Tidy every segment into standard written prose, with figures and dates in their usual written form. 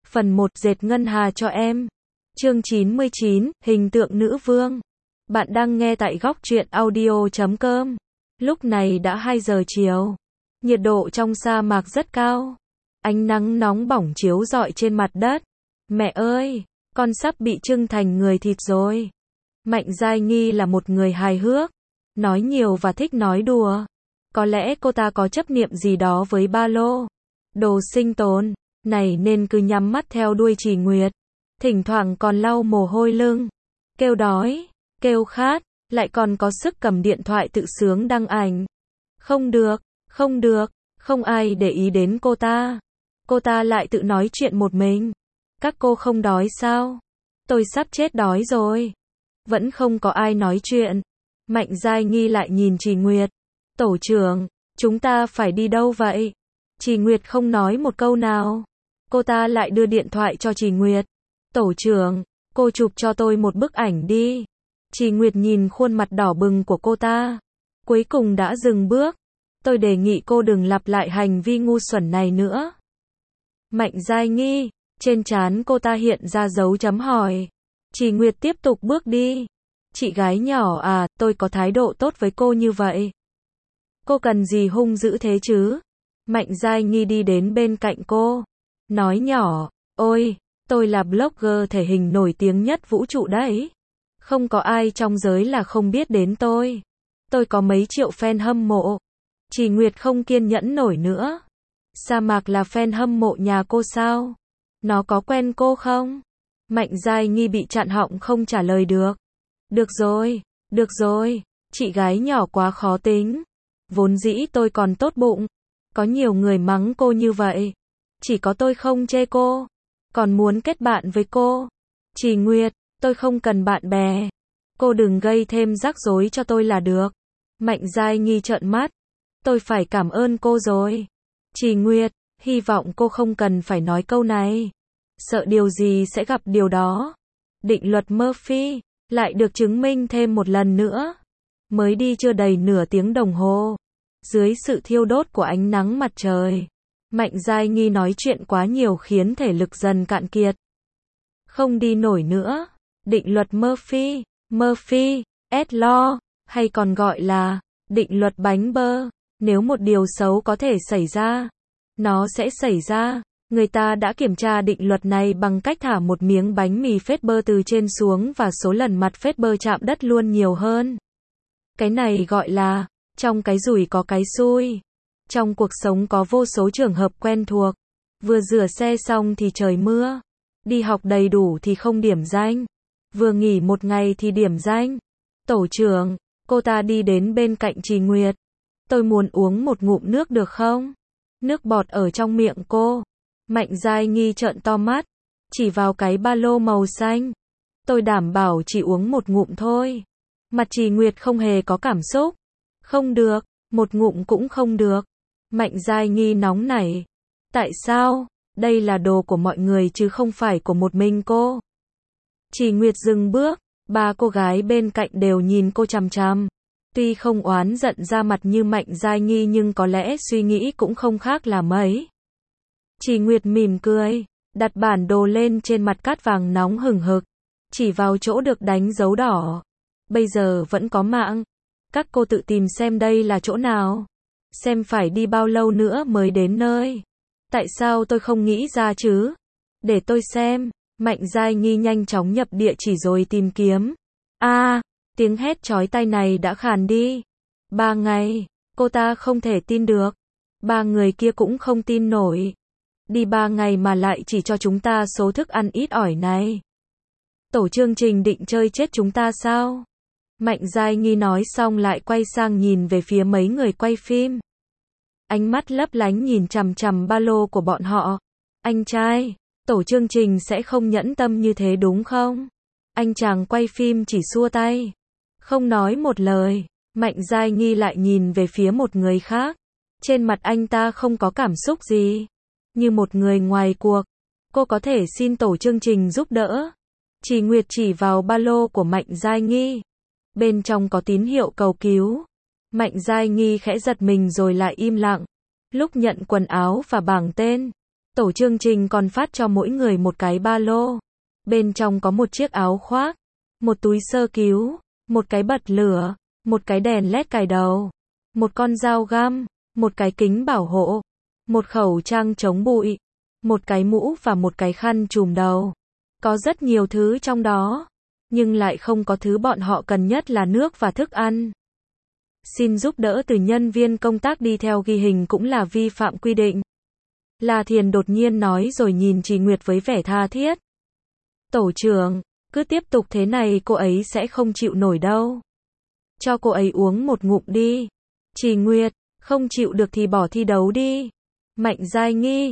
Phần 1 dệt ngân hà cho em. Chương 99, hình tượng nữ vương. Bạn đang nghe tại góc truyện audio.com. Lúc này đã 2 giờ chiều. Nhiệt độ trong sa mạc rất cao. Ánh nắng nóng bỏng chiếu rọi trên mặt đất. Mẹ ơi, con sắp bị trưng thành người thịt rồi. Mạnh Giai Nghi là một người hài hước, nói nhiều và thích nói đùa. Có lẽ cô ta có chấp niệm gì đó với ba lô, đồ sinh tồn này nên cứ nhắm mắt theo đuôi Trì Nguyệt. Thỉnh thoảng còn lau mồ hôi lưng, kêu đói, kêu khát, lại còn có sức cầm điện thoại tự sướng đăng ảnh. Không được, không được, không ai để ý đến cô ta. Cô ta lại tự nói chuyện một mình. Các cô không đói sao? Tôi sắp chết đói rồi. Vẫn không có ai nói chuyện. Mạnh Giai Nghi lại nhìn Trì Nguyệt. Tổ trưởng, chúng ta phải đi đâu vậy? Trì Nguyệt không nói một câu nào. Cô ta lại đưa điện thoại cho Trì Nguyệt. Tổ trưởng, cô chụp cho tôi một bức ảnh đi. Trì Nguyệt nhìn khuôn mặt đỏ bừng của cô ta. Cuối cùng đã dừng bước. Tôi đề nghị cô đừng lặp lại hành vi ngu xuẩn này nữa. Mạnh Giai Nghi, trên trán cô ta hiện ra dấu chấm hỏi. Trì Nguyệt tiếp tục bước đi. Chị gái nhỏ à, tôi có thái độ tốt với cô như vậy. Cô cần gì hung dữ thế chứ? Mạnh Giai Nghi đi đến bên cạnh cô. Nói nhỏ, ôi, tôi là blogger thể hình nổi tiếng nhất vũ trụ đấy. Không có ai trong giới là không biết đến tôi. Tôi có mấy triệu fan hâm mộ. Trì Nguyệt không kiên nhẫn nổi nữa. Sa Mạc là fan hâm mộ nhà cô sao? Nó có quen cô không? Mạnh Giai Nghi bị chặn họng không trả lời được. Được rồi, chị gái nhỏ quá khó tính. Vốn dĩ tôi còn tốt bụng. Có nhiều người mắng cô như vậy. Chỉ có tôi không chê cô. Còn muốn kết bạn với cô. Trì Nguyệt, tôi không cần bạn bè. Cô đừng gây thêm rắc rối cho tôi là được. Mạnh Giai Nghi trợn mắt. Tôi phải cảm ơn cô rồi. Trì Nguyệt, hy vọng cô không cần phải nói câu này. Sợ điều gì sẽ gặp điều đó. Định luật Murphy lại được chứng minh thêm một lần nữa. Mới đi chưa đầy nửa tiếng đồng hồ. Dưới sự thiêu đốt của ánh nắng mặt trời, Mạnh Giai Nghi nói chuyện quá nhiều khiến thể lực dần cạn kiệt. Không đi nổi nữa. Định luật Murphy, Law, hay còn gọi là định luật bánh bơ. Nếu một điều xấu có thể xảy ra, nó sẽ xảy ra. Người ta đã kiểm tra định luật này bằng cách thả một miếng bánh mì phết bơ từ trên xuống và số lần mặt phết bơ chạm đất luôn nhiều hơn. Cái này gọi là, trong cái rủi có cái xui. Trong cuộc sống có vô số trường hợp quen thuộc. Vừa rửa xe xong thì trời mưa. Đi học đầy đủ thì không điểm danh. Vừa nghỉ một ngày thì điểm danh. Tổ trưởng, cô ta đi đến bên cạnh Trì Nguyệt. Tôi muốn uống một ngụm nước được không? Nước bọt ở trong miệng cô. Mạnh Giai Nghi trợn to mắt. Chỉ vào cái ba lô màu xanh. Tôi đảm bảo chỉ uống một ngụm thôi. Mặt Trì Nguyệt không hề có cảm xúc. Không được, một ngụm cũng không được. Mạnh Giai Nghi nóng nảy. Tại sao? Đây là đồ của mọi người chứ không phải của một mình cô. Trì Nguyệt dừng bước. Ba cô gái bên cạnh đều nhìn cô chằm chằm. Tuy không oán giận ra mặt như Mạnh Giai Nghi nhưng có lẽ suy nghĩ cũng không khác là mấy. Trì Nguyệt mỉm cười, đặt bản đồ lên trên mặt cát vàng nóng hừng hực, chỉ vào chỗ được đánh dấu đỏ. Bây giờ vẫn có mạng. Các cô tự tìm xem đây là chỗ nào. Xem phải đi bao lâu nữa mới đến nơi. Tại sao tôi không nghĩ ra chứ? Để tôi xem. Mạnh Giai Nghi nhanh chóng nhập địa chỉ rồi tìm kiếm. Tiếng hét chói tai này đã khàn đi. 3 ngày, cô ta không thể tin được. 3 người kia cũng không tin nổi. Đi 3 ngày mà lại chỉ cho chúng ta số thức ăn ít ỏi này. Tổ chương trình định chơi chết chúng ta sao? Mạnh Giai Nghi nói xong lại quay sang nhìn về phía mấy người quay phim. Ánh mắt lấp lánh nhìn chằm chằm ba lô của bọn họ. Anh trai, tổ chương trình sẽ không nhẫn tâm như thế đúng không? Anh chàng quay phim chỉ xua tay. Không nói một lời. Mạnh Giai Nghi lại nhìn về phía một người khác. Trên mặt anh ta không có cảm xúc gì. Như một người ngoài cuộc. Cô có thể xin tổ chương trình giúp đỡ. Trì Nguyệt chỉ vào ba lô của Mạnh Giai Nghi. Bên trong có tín hiệu cầu cứu. Mạnh Giai Nghi khẽ giật mình rồi lại im lặng. Lúc nhận quần áo và bảng tên, Tổ chương trình còn phát cho mỗi người một cái ba lô. Bên trong có một chiếc áo khoác, một túi sơ cứu, một cái bật lửa, một cái đèn led cài đầu, một con dao găm, một cái kính bảo hộ, một khẩu trang chống bụi, một cái mũ và một cái khăn trùm đầu. Có rất nhiều thứ trong đó, nhưng lại không có thứ bọn họ cần nhất là nước và thức ăn. Xin giúp đỡ từ nhân viên công tác đi theo ghi hình cũng là vi phạm quy định. La Thiền đột nhiên nói rồi nhìn Trì Nguyệt với vẻ tha thiết. Tổ trưởng, cứ tiếp tục thế này cô ấy sẽ không chịu nổi đâu. Cho cô ấy uống một ngụm đi. Trì Nguyệt, không chịu được thì bỏ thi đấu đi. Mạnh Giai Nghi,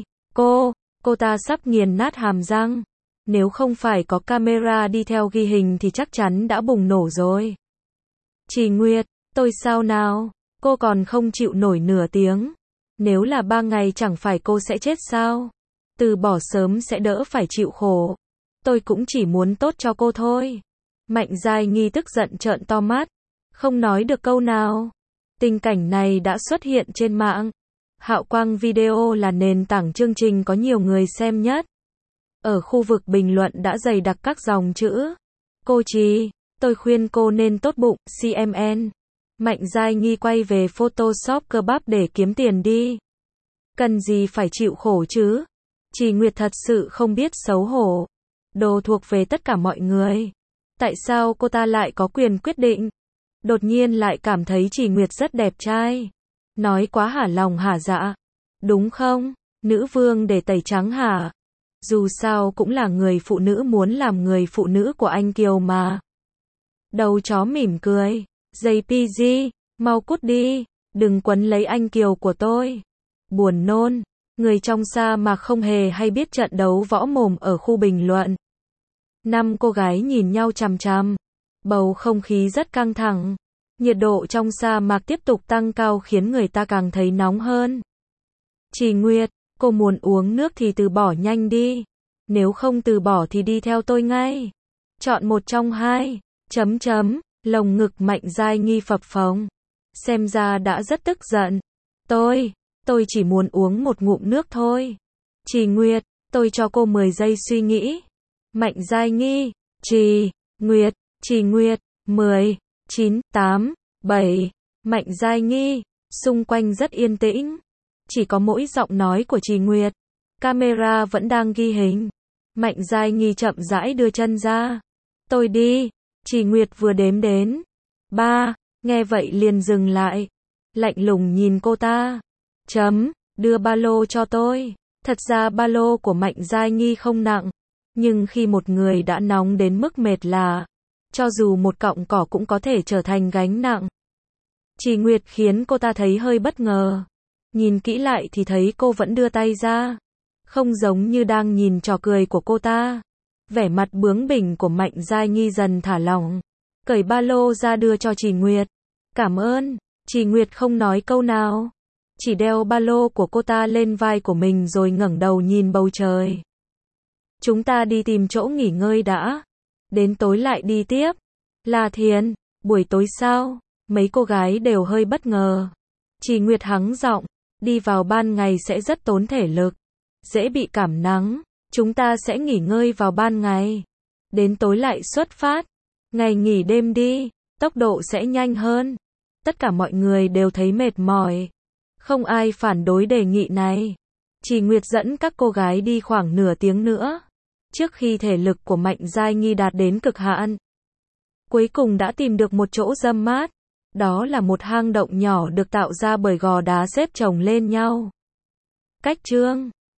cô ta sắp nghiền nát hàm răng. Nếu không phải có camera đi theo ghi hình thì chắc chắn đã bùng nổ rồi. Trì Nguyệt, tôi sao nào? Cô còn không chịu nổi nửa tiếng. Nếu là 3 ngày chẳng phải cô sẽ chết sao? Từ bỏ sớm sẽ đỡ phải chịu khổ. Tôi cũng chỉ muốn tốt cho cô thôi. Mạnh Giai Nghi tức giận trợn to mắt, không nói được câu nào. Tình cảnh này đã xuất hiện trên mạng. Hạo quang video là nền tảng chương trình có nhiều người xem nhất. Ở khu vực bình luận đã dày đặc các dòng chữ. Cô Trì, tôi khuyên cô nên tốt bụng, CMN. Mạnh Giai Nghi quay về Photoshop cơ bắp để kiếm tiền đi. Cần gì phải chịu khổ chứ? Trì Nguyệt thật sự không biết xấu hổ. Đồ thuộc về tất cả mọi người. Tại sao cô ta lại có quyền quyết định? Đột nhiên lại cảm thấy Trì Nguyệt rất đẹp trai. Nói quá hả lòng hả dạ. Đúng không? Nữ vương để tẩy trắng hả? Dù sao cũng là người phụ nữ muốn làm người phụ nữ của anh Kiều mà. Đầu chó mỉm cười. JPG, mau cút đi. Đừng quấn lấy anh Kiều của tôi. Buồn nôn. Người trong sa mà không hề hay biết trận đấu võ mồm ở khu bình luận. 5 cô gái nhìn nhau chằm chằm. Bầu không khí rất căng thẳng. Nhiệt độ trong sa mạc tiếp tục tăng cao khiến người ta càng thấy nóng hơn. Trì Nguyệt, cô muốn uống nước thì từ bỏ nhanh đi. Nếu không từ bỏ thì đi theo tôi ngay. Chọn một trong hai. Lồng ngực Mạnh Giai Nghi phập phồng. Xem ra đã rất tức giận. Tôi chỉ muốn uống một ngụm nước thôi. Trì Nguyệt, tôi cho cô 10 giây suy nghĩ. Mạnh Giai Nghi, Trì Nguyệt, 10, 9, 8, 7. Mạnh Giai Nghi, xung quanh rất yên tĩnh. Chỉ có mỗi giọng nói của Trì Nguyệt. Camera vẫn đang ghi hình. Mạnh Giai Nghi chậm rãi đưa chân ra. Tôi đi. Trì Nguyệt vừa đếm đến 3, nghe vậy liền dừng lại. Lạnh lùng nhìn cô ta. Đưa ba lô cho tôi. Thật ra ba lô của Mạnh Giai Nghi không nặng. Nhưng khi một người đã nóng đến mức mệt lả, cho dù một cọng cỏ cũng có thể trở thành gánh nặng. Trì Nguyệt khiến cô ta thấy hơi bất ngờ. Nhìn kỹ lại thì thấy cô vẫn đưa tay ra. Không giống như đang nhìn trò cười của cô ta. Vẻ mặt bướng bỉnh của Mạnh Giai Nghi dần thả lỏng. Cởi ba lô ra đưa cho Trì Nguyệt. Cảm ơn. Trì Nguyệt không nói câu nào. Chỉ đeo ba lô của cô ta lên vai của mình rồi ngẩng đầu nhìn bầu trời. Chúng ta đi tìm chỗ nghỉ ngơi đã. Đến tối lại đi tiếp. La Thiền, buổi tối sao? Mấy cô gái đều hơi bất ngờ. Trì Nguyệt hắng giọng. Đi vào ban ngày sẽ rất tốn thể lực. Dễ bị cảm nắng. Chúng ta sẽ nghỉ ngơi vào ban ngày. Đến tối lại xuất phát. Ngày nghỉ đêm đi. Tốc độ sẽ nhanh hơn. Tất cả mọi người đều thấy mệt mỏi. Không ai phản đối đề nghị này. Trì Nguyệt dẫn các cô gái đi khoảng nửa tiếng nữa. Trước khi thể lực của Mạnh Giai Nghi đạt đến cực hạn. Cuối cùng đã tìm được một chỗ râm mát. Đó là một hang động nhỏ được tạo ra bởi gò đá xếp chồng lên nhau. Cách chương